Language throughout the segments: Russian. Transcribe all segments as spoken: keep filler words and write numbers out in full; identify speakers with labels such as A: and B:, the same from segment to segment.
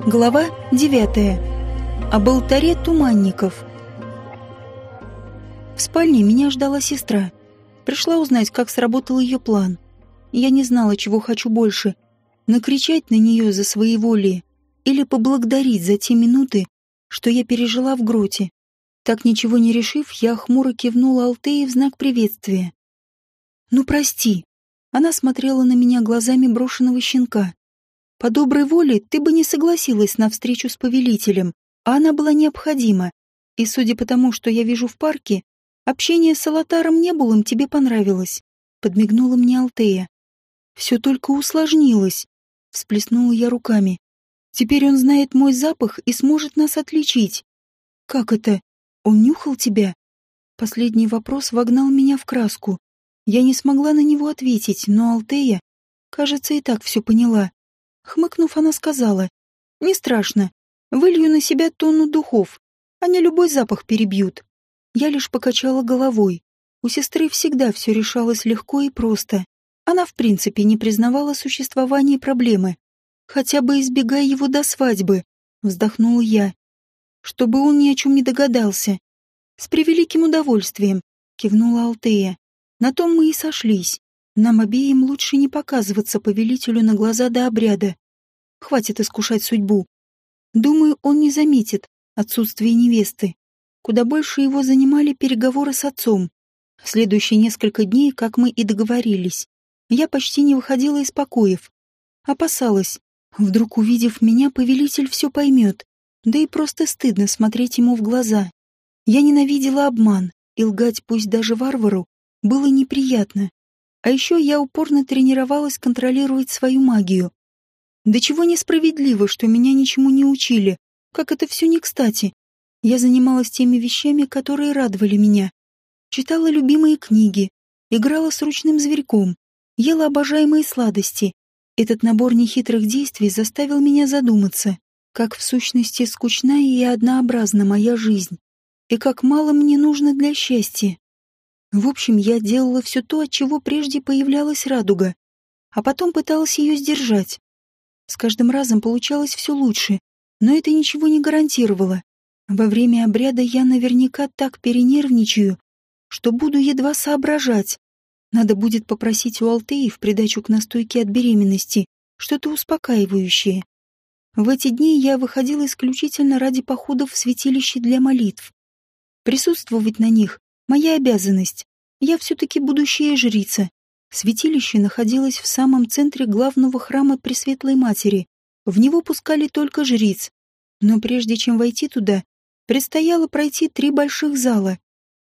A: Глава девятая. Об алтаре туманников. В спальне меня ждала сестра. Пришла узнать, как сработал ее план. Я не знала, чего хочу больше: накричать на нее за своеволие или поблагодарить за те минуты, что я пережила в гроте. Так ничего не решив, я хмуро кивнула Алтее в знак приветствия. «Ну, прости». Она смотрела на меня глазами брошенного щенка. «По доброй воле ты бы не согласилась на встречу с повелителем, а она была необходима. И судя по тому, что я вижу в парке, общение с Алатаром Небулом тебе понравилось», — подмигнула мне Алтея. «Все только усложнилось», — всплеснула я руками. «Теперь он знает мой запах и сможет нас отличить». «Как это? Он нюхал тебя?» Последний вопрос вогнал меня в краску. Я не смогла на него ответить, но Алтея, кажется, и так все поняла. Хмыкнув, она сказала: «Не страшно. Вылью на себя тонну духов. Они любой запах перебьют». Я лишь покачала головой. У сестры всегда все решалось легко и просто. Она в принципе не признавала существование проблемы. «Хотя бы избегая его до свадьбы», — вздохнула я. «Чтобы он ни о чем не догадался». «С превеликим удовольствием», — кивнула Алтея. «На том мы и сошлись. Нам обеим лучше не показываться повелителю на глаза до обряда. Хватит искушать судьбу. Думаю, он не заметит отсутствие невесты. Куда больше его занимали переговоры с отцом. В следующие несколько дней, как мы и договорились, я почти не выходила из покоев. Опасалась. Вдруг, увидев меня, повелитель все поймет. Да и просто стыдно смотреть ему в глаза. Я ненавидела обман, и лгать, пусть даже варвару, было неприятно. А еще я упорно тренировалась контролировать свою магию. До чего несправедливо, что меня ничему не учили, как это все не кстати. Я занималась теми вещами, которые радовали меня. Читала любимые книги, играла с ручным зверьком, ела обожаемые сладости. Этот набор нехитрых действий заставил меня задуматься, как в сущности скучна и однообразна моя жизнь, и как мало мне нужно для счастья. В общем, я делала все то, от чего прежде появлялась радуга, а потом пыталась ее сдержать. С каждым разом получалось все лучше, но это ничего не гарантировало. Во время обряда я наверняка так перенервничаю, что буду едва соображать. Надо будет попросить у Алтеи в придачу к настойке от беременности что-то успокаивающее. В эти дни я выходила исключительно ради походов в святилище для молитв. Присутствовать на них — моя обязанность. Я все-таки будущая жрица. Святилище находилось в самом центре главного храма Пресветлой Матери. В него пускали только жриц. Но прежде чем войти туда, предстояло пройти три больших зала.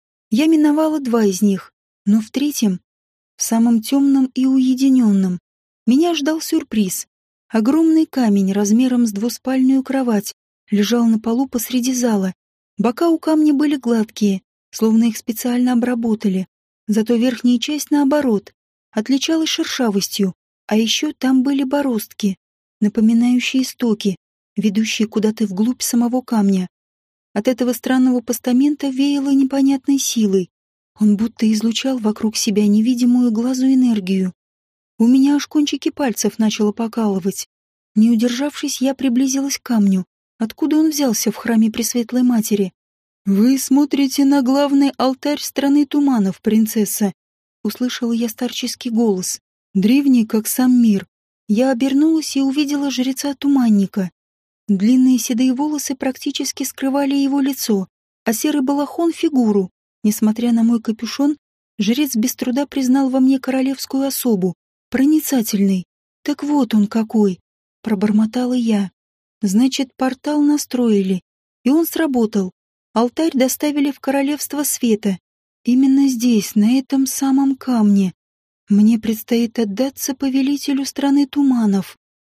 A: Я миновала два из них, но в третьем, в самом темном и уединенном, меня ждал сюрприз. Огромный камень размером с двуспальную кровать лежал на полу посреди зала. Бока у камня были гладкие, словно их специально обработали. Зато верхняя часть, наоборот, отличалась шершавостью, а еще там были бороздки, напоминающие истоки, ведущие куда-то вглубь самого камня. От этого странного постамента веяло непонятной силой. Он будто излучал вокруг себя невидимую глазу энергию. У меня аж кончики пальцев начало покалывать. Не удержавшись, я приблизилась к камню. Откуда он взялся в храме Пресветлой Матери? «Вы смотрите на главный алтарь страны туманов, принцесса», — услышала я старческий голос, древний, как сам мир. Я обернулась и увидела жреца-туманника. Длинные седые волосы практически скрывали его лицо, а серый балахон — фигуру. Несмотря на мой капюшон, жрец без труда признал во мне королевскую особу, проницательный. «Так вот он какой!» — пробормотала я. «Значит, портал настроили, и он сработал. Алтарь доставили в Королевство Света. Именно здесь, на этом самом камне. Мне предстоит отдаться повелителю страны туманов».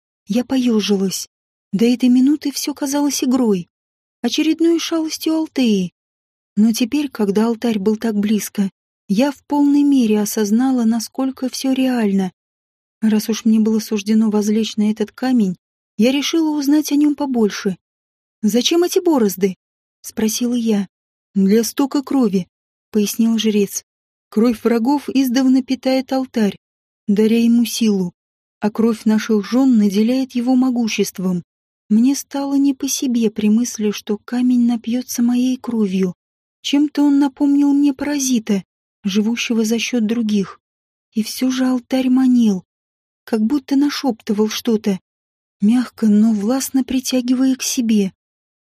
A: Я поежилась. До этой минуты все казалось игрой, очередной шалостью Алтеи. Но теперь, когда алтарь был так близко, я в полной мере осознала, насколько все реально. Раз уж мне было суждено возлечь на этот камень, я решила узнать о нем побольше. «Зачем эти борозды?» — спросила я. «Для стока крови», — пояснил жрец. «Кровь врагов издавна питает алтарь, даря ему силу, а кровь наших жен наделяет его могуществом. Мне стало не по себе при мысли, что камень напьется моей кровью. Чем-то он напомнил мне паразита, живущего за счет других. И все же алтарь манил, как будто нашептывал что-то, мягко, но властно притягивая к себе.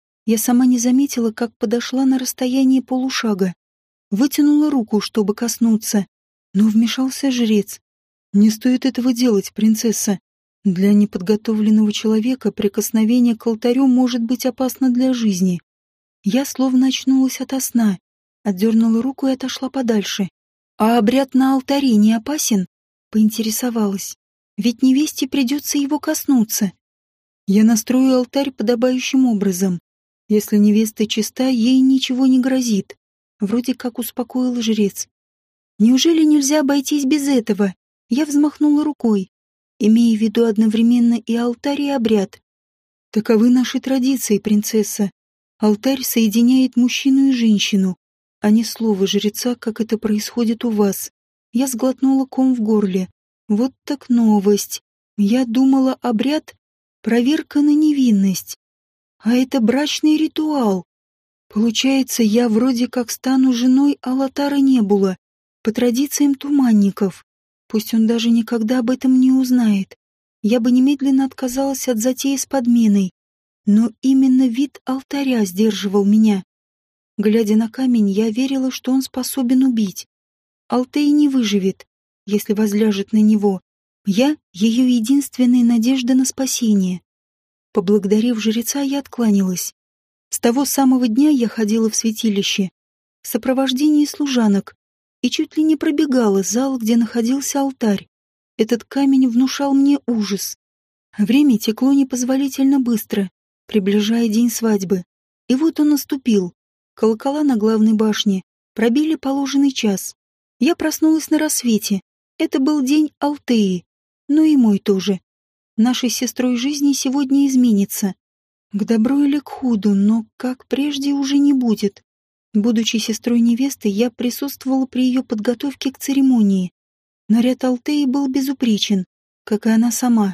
A: Я сама не заметила, как подошла на расстояние полушага. Вытянула руку, чтобы коснуться, но вмешался жрец. «Не стоит этого делать, принцесса. Для неподготовленного человека прикосновение к алтарю может быть опасно для жизни». Я словно очнулась ото сна, отдернула руку и отошла подальше. «А обряд на алтаре не опасен?» — поинтересовалась. «Ведь невесте придется его коснуться». «Я настрою алтарь подобающим образом. Если невеста чиста, ей ничего не грозит», — вроде как успокоил жрец. «Неужели нельзя обойтись без этого?» Я взмахнула рукой, имея в виду одновременно и алтарь, и обряд. «Таковы наши традиции, принцесса. Алтарь соединяет мужчину и женщину, а не слово жреца, как это происходит у вас». Я сглотнула ком в горле. Вот так новость. Я думала, обряд — проверка на невинность. А это брачный ритуал. Получается, я вроде как стану женой, а Лотара не было, по традициям туманников. Пусть он даже никогда об этом не узнает. Я бы немедленно отказалась от затеи с подменой. Но именно вид алтаря сдерживал меня. Глядя на камень, я верила, что он способен убить. Алтей не выживет, если возляжет на него. Я — ее единственная надежда на спасение. Поблагодарив жреца, я откланялась. С того самого дня я ходила в святилище в сопровождении служанок и чуть ли не пробегала зал, где находился алтарь. Этот камень внушал мне ужас. Время текло непозволительно быстро, приближая день свадьбы. И вот он наступил. Колокола на главной башне пробили положенный час. Я проснулась на рассвете. Это был день Алтеи, но и мой тоже. Нашей сестрой жизни сегодня изменится. К добру или к худу, но как прежде уже не будет. Будучи сестрой невесты, я присутствовала при ее подготовке к церемонии. Наряд Алтеи был безупречен, как и она сама.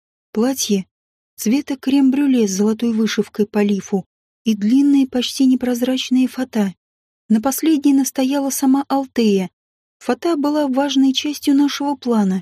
A: Платье цвета крем-брюле с золотой вышивкой по лифу и длинные, почти непрозрачные фата. На последней настояла сама Алтея. Фата была важной частью нашего плана.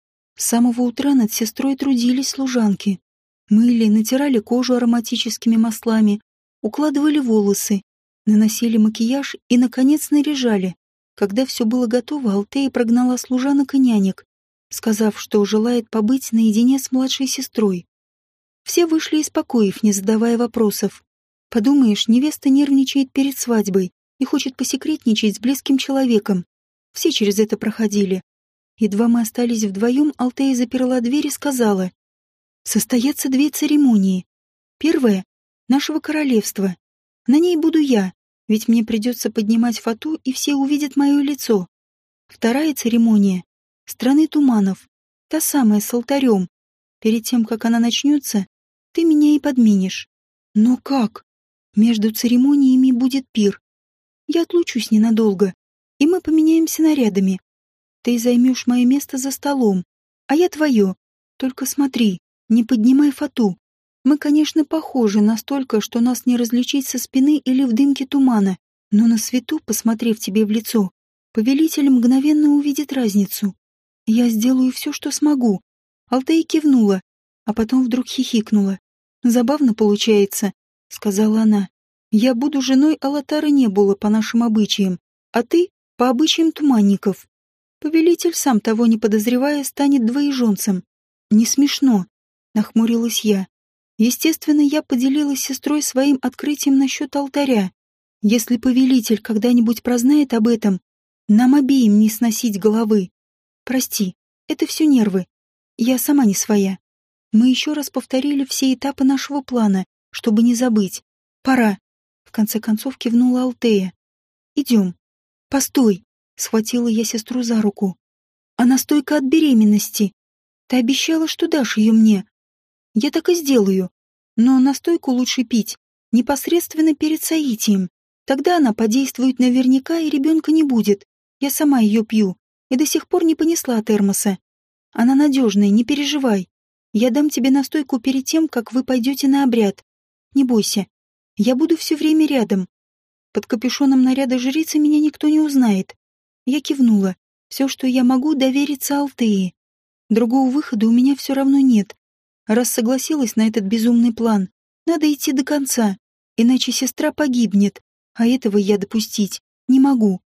A: С самого утра над сестрой трудились служанки. Мыли, натирали кожу ароматическими маслами, укладывали волосы, наносили макияж и, наконец, наряжали. Когда все было готово, Алтея прогнала служанок и нянек, сказав, что желает побыть наедине с младшей сестрой. Все вышли из покоев, не задавая вопросов. Подумаешь, невеста нервничает перед свадьбой и хочет посекретничать с близким человеком. Все через это проходили. Едва мы остались вдвоем, Алтея заперла дверь и сказала: «Состоятся две церемонии. Первая — нашего королевства. На ней буду я, ведь мне придется поднимать фату, и все увидят мое лицо. Вторая церемония — страны туманов, та самая с алтарем. Перед тем, как она начнется, ты меня и подменишь». «Но как? Между церемониями будет пир. Я отлучусь ненадолго, и мы поменяемся нарядами. Ты займешь мое место за столом, а я твое. Только смотри, не поднимай фату. Мы, конечно, похожи настолько, что нас не различить со спины или в дымке тумана, но на свету, посмотрев тебе в лицо, повелитель мгновенно увидит разницу. Я сделаю все, что смогу». Алтея кивнула, а потом вдруг хихикнула. «Забавно получается», — сказала она. «Я буду женой Алатара Небула по нашим обычаям, а ты — по обычаям туманников. Повелитель, сам того не подозревая, станет двоеженцем». «Не смешно», — нахмурилась я. Естественно, я поделилась с сестрой своим открытием насчет алтаря. Если повелитель когда-нибудь прознает об этом, нам обеим не сносить головы. Прости, это все нервы. Я сама не своя. Мы еще раз повторили все этапы нашего плана, чтобы не забыть. Пора. В конце концов кивнула Алтея. Идем. Постой. Схватила я сестру за руку. А настойка от беременности. Ты обещала, что дашь ее мне. Я так и сделаю. Но настойку лучше пить непосредственно перед соитием. Тогда она подействует наверняка, и ребенка не будет. Я сама ее пью и до сих пор не понесла термоса. Она надежная, не переживай. Я дам тебе настойку перед тем, как вы пойдете на обряд. Не бойся, я буду все время рядом. Под капюшоном наряда жрицы меня никто не узнает. Я кивнула. Все, что я могу, довериться Алтее. Другого выхода у меня все равно нет. Раз согласилась на этот безумный план, надо идти до конца, иначе сестра погибнет, а этого я допустить не могу.